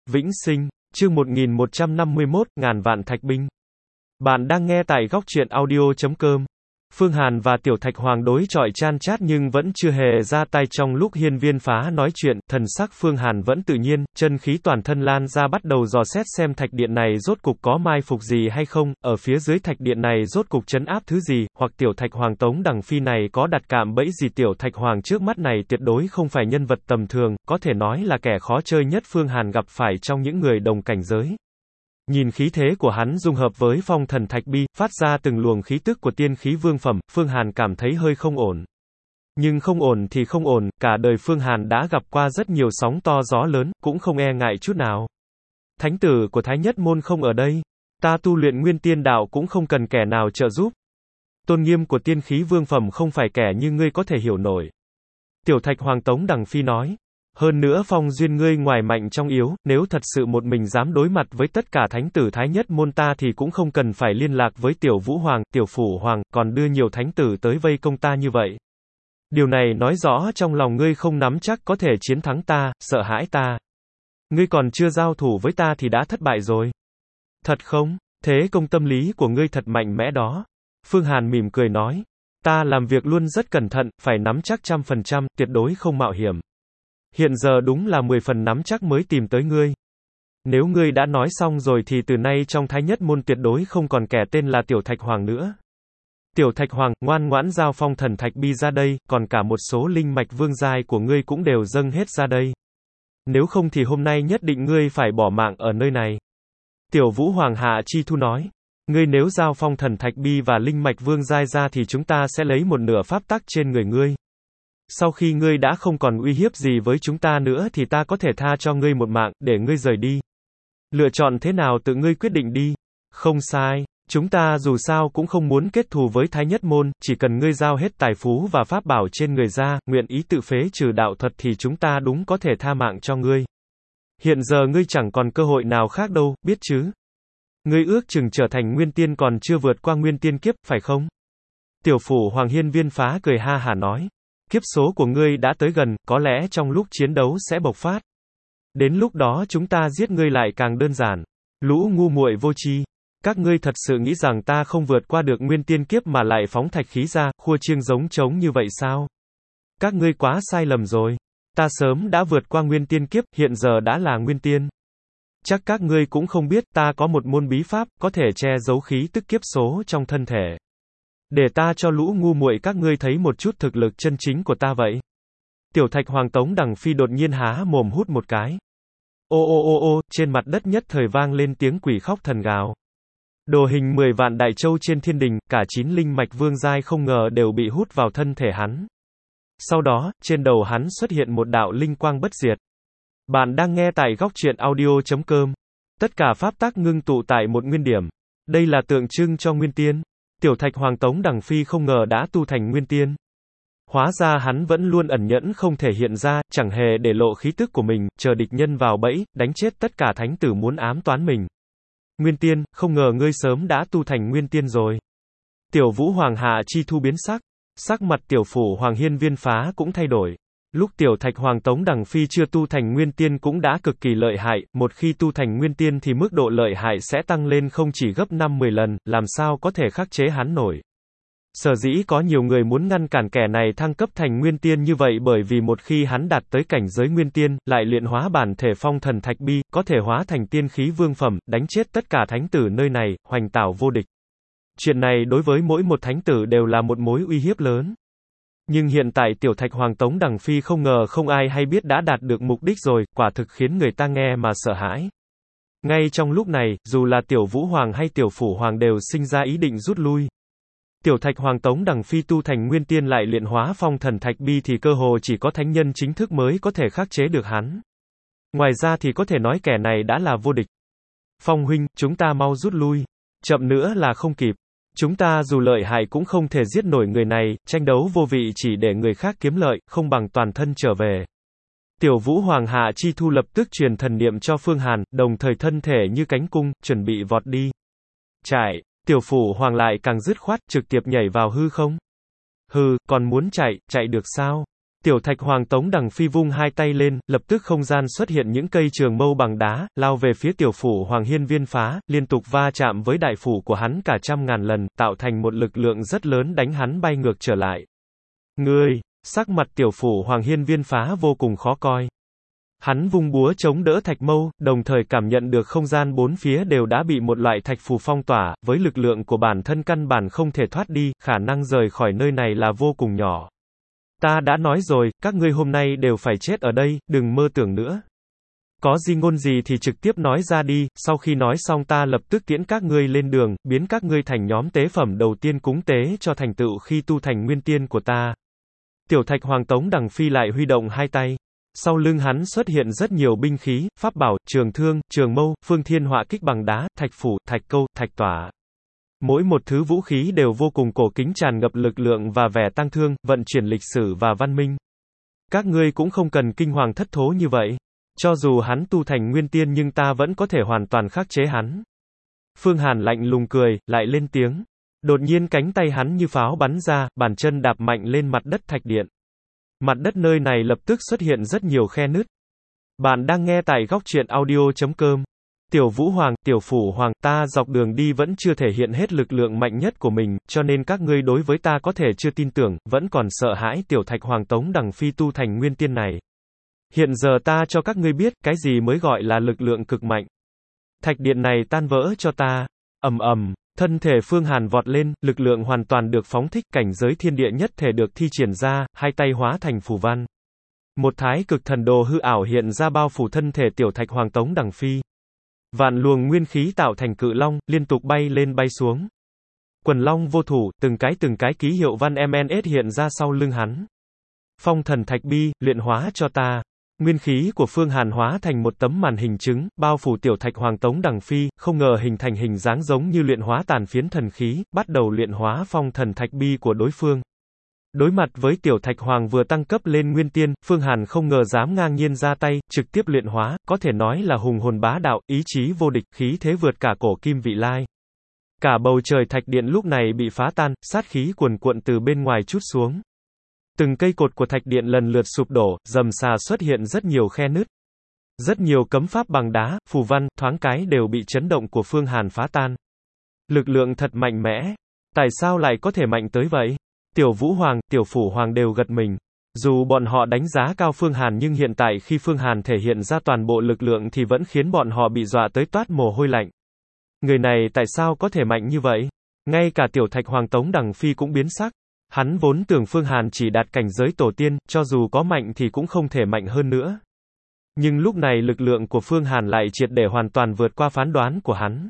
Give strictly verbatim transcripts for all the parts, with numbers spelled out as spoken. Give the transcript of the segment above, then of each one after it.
Vĩnh Sinh, chương một nghìn một trăm năm mươi mốt, ngàn vạn thạch binh. Bạn đang nghe tại góc truyện audio chấm com. Phương Hàn và Tiểu Thạch Hoàng đối chọi chan chát nhưng vẫn chưa hề ra tay. Trong lúc hiên viên phá nói chuyện, thần sắc Phương Hàn vẫn tự nhiên, chân khí toàn thân lan ra bắt đầu dò xét xem thạch điện này rốt cục có mai phục gì hay không, ở phía dưới thạch điện này rốt cục trấn áp thứ gì, hoặc Tiểu Thạch Hoàng Tống Đằng Phi này có đặt cạm bẫy gì. Tiểu Thạch Hoàng trước mắt này tuyệt đối không phải nhân vật tầm thường, có thể nói là kẻ khó chơi nhất Phương Hàn gặp phải trong những người đồng cảnh giới. Nhìn khí thế của hắn dung hợp với phong thần thạch bi, phát ra từng luồng khí tức của tiên khí vương phẩm, Phương Hàn cảm thấy hơi không ổn. Nhưng không ổn thì không ổn, cả đời Phương Hàn đã gặp qua rất nhiều sóng to gió lớn, cũng không e ngại chút nào. Thánh tử của Thái Nhất Môn không ở đây, ta tu luyện nguyên tiên đạo cũng không cần kẻ nào trợ giúp. Tôn nghiêm của tiên khí vương phẩm không phải kẻ như ngươi có thể hiểu nổi. Tiểu Thạch Hoàng Tống Đằng Phi nói. Hơn nữa phong duyên ngươi ngoài mạnh trong yếu, nếu thật sự một mình dám đối mặt với tất cả thánh tử Thái Nhất Môn ta thì cũng không cần phải liên lạc với Tiểu Vũ Hoàng, Tiểu Phủ Hoàng, còn đưa nhiều thánh tử tới vây công ta như vậy. Điều này nói rõ trong lòng ngươi không nắm chắc có thể chiến thắng ta, sợ hãi ta. Ngươi còn chưa giao thủ với ta thì đã thất bại rồi. Thật không? Thế công tâm lý của ngươi thật mạnh mẽ đó. Phương Hàn mỉm cười nói. Ta làm việc luôn rất cẩn thận, phải nắm chắc trăm phần trăm, tuyệt đối không mạo hiểm. Hiện giờ đúng là mười phần nắm chắc mới tìm tới ngươi. Nếu ngươi đã nói xong rồi thì từ nay trong Thái Nhất Môn tuyệt đối không còn kẻ tên là Tiểu Thạch Hoàng nữa. Tiểu Thạch Hoàng, ngoan ngoãn giao phong thần thạch bi ra đây, còn cả một số linh mạch vương giai của ngươi cũng đều dâng hết ra đây. Nếu không thì hôm nay nhất định ngươi phải bỏ mạng ở nơi này. Tiểu Vũ Hoàng Hạ Chi Thu nói. Ngươi nếu giao phong thần thạch bi và linh mạch vương giai ra thì chúng ta sẽ lấy một nửa pháp tắc trên người ngươi. Sau khi ngươi đã không còn uy hiếp gì với chúng ta nữa thì ta có thể tha cho ngươi một mạng, để ngươi rời đi. Lựa chọn thế nào tự ngươi quyết định đi. Không sai, chúng ta dù sao cũng không muốn kết thù với Thái Nhất Môn, chỉ cần ngươi giao hết tài phú và pháp bảo trên người ra, nguyện ý tự phế trừ đạo thuật thì chúng ta đúng có thể tha mạng cho ngươi. Hiện giờ ngươi chẳng còn cơ hội nào khác đâu, biết chứ? Ngươi ước chừng trở thành nguyên tiên còn chưa vượt qua nguyên tiên kiếp, phải không? Tiểu Phủ Hoàng hiên viên phá cười ha hả nói. Kiếp số của ngươi đã tới gần, có lẽ trong lúc chiến đấu sẽ bộc phát. Đến lúc đó chúng ta giết ngươi lại càng đơn giản. Lũ ngu muội vô tri, các ngươi thật sự nghĩ rằng ta không vượt qua được nguyên tiên kiếp mà lại phóng thạch khí ra, khua chiêng giống trống như vậy sao? Các ngươi quá sai lầm rồi. Ta sớm đã vượt qua nguyên tiên kiếp, hiện giờ đã là nguyên tiên. Chắc các ngươi cũng không biết, ta có một môn bí pháp, có thể che giấu khí tức kiếp số trong thân thể. Để ta cho lũ ngu muội các ngươi thấy một chút thực lực chân chính của ta vậy. Tiểu Thạch Hoàng Tống Đằng Phi đột nhiên há mồm hút một cái. Ô ô ô ô, trên mặt đất nhất thời vang lên tiếng quỷ khóc thần gào. Đồ hình mười vạn đại châu trên thiên đình, cả chín linh mạch vương giai không ngờ đều bị hút vào thân thể hắn. Sau đó, trên đầu hắn xuất hiện một đạo linh quang bất diệt. Bạn đang nghe tại góc truyện audio chấm com. Tất cả pháp tắc ngưng tụ tại một nguyên điểm. Đây là tượng trưng cho nguyên tiên. Tiểu Thạch Hoàng Tống Đằng Phi không ngờ đã tu thành nguyên tiên. Hóa ra hắn vẫn luôn ẩn nhẫn không thể hiện ra, chẳng hề để lộ khí tức của mình, chờ địch nhân vào bẫy, đánh chết tất cả thánh tử muốn ám toán mình. Nguyên tiên, không ngờ ngươi sớm đã tu thành nguyên tiên rồi. Tiểu Vũ Hoàng Hạ Chi Thu biến sắc. Sắc mặt Tiểu Phủ Hoàng hiên viên phá cũng thay đổi. Lúc Tiểu Thạch Hoàng Tống Đằng Phi chưa tu thành nguyên tiên cũng đã cực kỳ lợi hại, một khi tu thành nguyên tiên thì mức độ lợi hại sẽ tăng lên không chỉ gấp năm mười lần, làm sao có thể khắc chế hắn nổi. Sở dĩ có nhiều người muốn ngăn cản kẻ này thăng cấp thành nguyên tiên như vậy bởi vì một khi hắn đạt tới cảnh giới nguyên tiên, lại luyện hóa bản thể phong thần thạch bi, có thể hóa thành tiên khí vương phẩm, đánh chết tất cả thánh tử nơi này, hoành tảo vô địch. Chuyện này đối với mỗi một thánh tử đều là một mối uy hiếp lớn. Nhưng hiện tại Tiểu Thạch Hoàng Tống Đằng Phi không ngờ không ai hay biết đã đạt được mục đích rồi, quả thực khiến người ta nghe mà sợ hãi. Ngay trong lúc này, dù là Tiểu Vũ Hoàng hay Tiểu Phủ Hoàng đều sinh ra ý định rút lui. Tiểu Thạch Hoàng Tống Đằng Phi tu thành nguyên tiên lại luyện hóa phong thần thạch bi thì cơ hồ chỉ có thánh nhân chính thức mới có thể khắc chế được hắn. Ngoài ra thì có thể nói kẻ này đã là vô địch. Phong huynh, chúng ta mau rút lui. Chậm nữa là không kịp. Chúng ta dù lợi hại cũng không thể giết nổi người này, tranh đấu vô vị chỉ để người khác kiếm lợi, không bằng toàn thân trở về. Tiểu Vũ Hoàng Hạ Chi Thu lập tức truyền thần niệm cho Phương Hàn, đồng thời thân thể như cánh cung, chuẩn bị vọt đi. Chạy, Tiểu Phủ Hoàng lại càng dứt khoát, trực tiếp nhảy vào hư không. Hừ, còn muốn chạy, chạy được sao? Tiểu Thạch Hoàng Tống Đằng Phi vung hai tay lên, lập tức không gian xuất hiện những cây trường mâu bằng đá, lao về phía tiểu phủ Hoàng Hiên Viên Phá, liên tục va chạm với đại phủ của hắn cả trăm ngàn lần, tạo thành một lực lượng rất lớn đánh hắn bay ngược trở lại. Ngươi, sắc mặt tiểu phủ Hoàng Hiên Viên Phá vô cùng khó coi. Hắn vung búa chống đỡ thạch mâu, đồng thời cảm nhận được không gian bốn phía đều đã bị một loại thạch phù phong tỏa, với lực lượng của bản thân căn bản không thể thoát đi, khả năng rời khỏi nơi này là vô cùng nhỏ. Ta đã nói rồi, các ngươi hôm nay đều phải chết ở đây, đừng mơ tưởng nữa. Có gì ngôn gì thì trực tiếp nói ra đi, sau khi nói xong ta lập tức tiễn các ngươi lên đường, biến các ngươi thành nhóm tế phẩm đầu tiên cúng tế cho thành tựu khi tu thành nguyên tiên của ta. Tiểu Thạch Hoàng Tống Đằng Phi lại huy động hai tay. Sau lưng hắn xuất hiện rất nhiều binh khí, pháp bảo, trường thương, trường mâu, phương thiên họa kích bằng đá, thạch phủ, thạch câu, thạch tỏa. Mỗi một thứ vũ khí đều vô cùng cổ kính tràn ngập lực lượng và vẻ tăng thương, vận chuyển lịch sử và văn minh. Các ngươi cũng không cần kinh hoàng thất thố như vậy. Cho dù hắn tu thành nguyên tiên nhưng ta vẫn có thể hoàn toàn khắc chế hắn. Phương Hàn lạnh lùng cười, lại lên tiếng. Đột nhiên cánh tay hắn như pháo bắn ra, bàn chân đạp mạnh lên mặt đất thạch điện. Mặt đất nơi này lập tức xuất hiện rất nhiều khe nứt. Bạn đang nghe tại góc truyện audio chấm com. Tiểu Vũ Hoàng, Tiểu Phủ Hoàng, ta dọc đường đi vẫn chưa thể hiện hết lực lượng mạnh nhất của mình, cho nên các ngươi đối với ta có thể chưa tin tưởng, vẫn còn sợ hãi Tiểu Thạch Hoàng Tống Đằng Phi tu thành nguyên tiên này. Hiện giờ ta cho các ngươi biết, cái gì mới gọi là lực lượng cực mạnh. Thạch điện này tan vỡ cho ta. Ầm ầm, thân thể Phương Hàn vọt lên, lực lượng hoàn toàn được phóng thích, cảnh giới thiên địa nhất thể được thi triển ra, hai tay hóa thành phù văn. Một thái cực thần đồ hư ảo hiện ra bao phủ thân thể Tiểu Thạch Hoàng Tống Đằng Phi. Vạn luồng nguyên khí tạo thành cự long, liên tục bay lên bay xuống. Quần long vô thủ, từng cái từng cái ký hiệu văn em en ét hiện ra sau lưng hắn. Phong thần thạch bi, luyện hóa cho ta. Nguyên khí của Phương Hàn hóa thành một tấm màn hình trứng, bao phủ Tiểu Thạch Hoàng Tống Đằng Phi, không ngờ hình thành hình dáng giống như luyện hóa tàn phiến thần khí, bắt đầu luyện hóa phong thần thạch bi của đối phương. Đối mặt với Tiểu Thạch Hoàng vừa tăng cấp lên nguyên tiên, Phương Hàn không ngờ dám ngang nhiên ra tay, trực tiếp luyện hóa, có thể nói là hùng hồn bá đạo, ý chí vô địch, khí thế vượt cả cổ kim vị lai. Cả bầu trời thạch điện lúc này bị phá tan, sát khí cuồn cuộn từ bên ngoài trút xuống. Từng cây cột của thạch điện lần lượt sụp đổ, rầm rà xuất hiện rất nhiều khe nứt. Rất nhiều cấm pháp bằng đá, phù văn, thoáng cái đều bị chấn động của Phương Hàn phá tan. Lực lượng thật mạnh mẽ. Tại sao lại có thể mạnh tới vậy? Tiểu Vũ Hoàng, Tiểu Phủ Hoàng đều gật mình. Dù bọn họ đánh giá cao Phương Hàn nhưng hiện tại khi Phương Hàn thể hiện ra toàn bộ lực lượng thì vẫn khiến bọn họ bị dọa tới toát mồ hôi lạnh. Người này tại sao có thể mạnh như vậy? Ngay cả Tiểu Thạch Hoàng Tống Đằng Phi cũng biến sắc. Hắn vốn tưởng Phương Hàn chỉ đạt cảnh giới tổ tiên, cho dù có mạnh thì cũng không thể mạnh hơn nữa. Nhưng lúc này lực lượng của Phương Hàn lại triệt để hoàn toàn vượt qua phán đoán của hắn.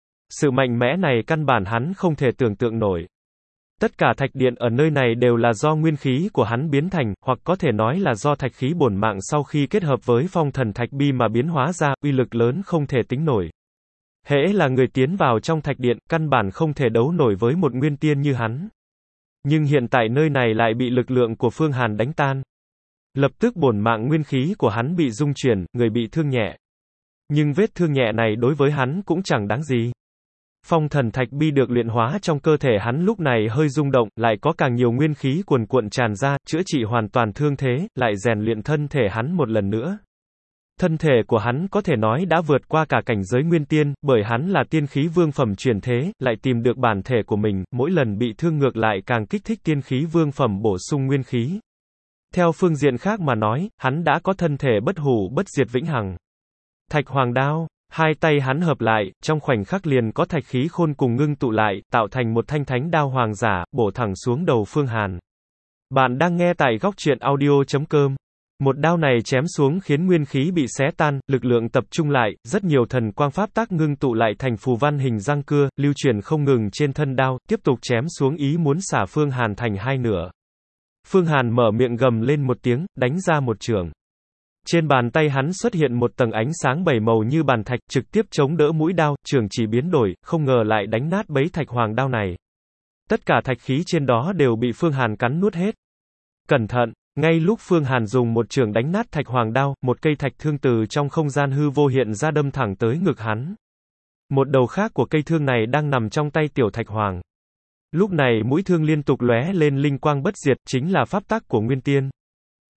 Sự mạnh mẽ này căn bản hắn không thể tưởng tượng nổi. Tất cả thạch điện ở nơi này đều là do nguyên khí của hắn biến thành, hoặc có thể nói là do thạch khí bổn mạng sau khi kết hợp với phong thần thạch bi mà biến hóa ra, uy lực lớn không thể tính nổi. Hễ là người tiến vào trong thạch điện, căn bản không thể đấu nổi với một nguyên tiên như hắn. Nhưng hiện tại nơi này lại bị lực lượng của Phương Hàn đánh tan. Lập tức bổn mạng nguyên khí của hắn bị rung chuyển, người bị thương nhẹ. Nhưng vết thương nhẹ này đối với hắn cũng chẳng đáng gì. Phong thần thạch bi được luyện hóa trong cơ thể hắn lúc này hơi rung động, lại có càng nhiều nguyên khí cuồn cuộn tràn ra, chữa trị hoàn toàn thương thế, lại rèn luyện thân thể hắn một lần nữa. Thân thể của hắn có thể nói đã vượt qua cả cảnh giới nguyên tiên, bởi hắn là tiên khí vương phẩm truyền thế, lại tìm được bản thể của mình, mỗi lần bị thương ngược lại càng kích thích tiên khí vương phẩm bổ sung nguyên khí. Theo phương diện khác mà nói, hắn đã có thân thể bất hủ bất diệt vĩnh hằng. Thạch Hoàng Đao, hai tay hắn hợp lại, trong khoảnh khắc liền có thạch khí khôn cùng ngưng tụ lại, tạo thành một thanh thánh đao hoàng giả, bổ thẳng xuống đầu Phương Hàn. Bạn đang nghe tại góc truyện audio chấm com. Một đao này chém xuống khiến nguyên khí bị xé tan, lực lượng tập trung lại, rất nhiều thần quang pháp tác ngưng tụ lại thành phù văn hình răng cưa, lưu chuyển không ngừng trên thân đao, tiếp tục chém xuống ý muốn xả Phương Hàn thành hai nửa. Phương Hàn mở miệng gầm lên một tiếng, đánh ra một chưởng. Trên bàn tay hắn xuất hiện một tầng ánh sáng bảy màu như bàn thạch, trực tiếp chống đỡ mũi đao, chưởng chỉ biến đổi, không ngờ lại đánh nát bấy thạch hoàng đao này. Tất cả thạch khí trên đó đều bị Phương Hàn cắn nuốt hết. Cẩn thận! Ngay lúc Phương Hàn dùng một chưởng đánh nát thạch hoàng đao, một cây thạch thương từ trong không gian hư vô hiện ra đâm thẳng tới ngực hắn. Một đầu khác của cây thương này đang nằm trong tay Tiểu Thạch Hoàng. Lúc này mũi thương liên tục lóe lên linh quang bất diệt, chính là pháp tắc của Nguyên Tiên.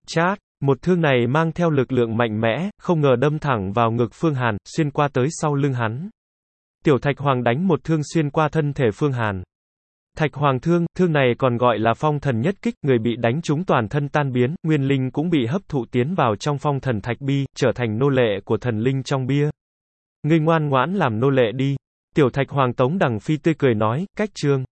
Chát, một thương này mang theo lực lượng mạnh mẽ, không ngờ đâm thẳng vào ngực Phương Hàn, xuyên qua tới sau lưng hắn. Tiểu Thạch Hoàng đánh một thương xuyên qua thân thể Phương Hàn. Thạch Hoàng thương, thương này còn gọi là phong thần nhất kích, người bị đánh trúng toàn thân tan biến, nguyên linh cũng bị hấp thụ tiến vào trong phong thần thạch bi, trở thành nô lệ của thần linh trong bia. Ngươi ngoan ngoãn làm nô lệ đi. Tiểu Thạch Hoàng Tống Đằng Phi tươi cười nói, cách chương.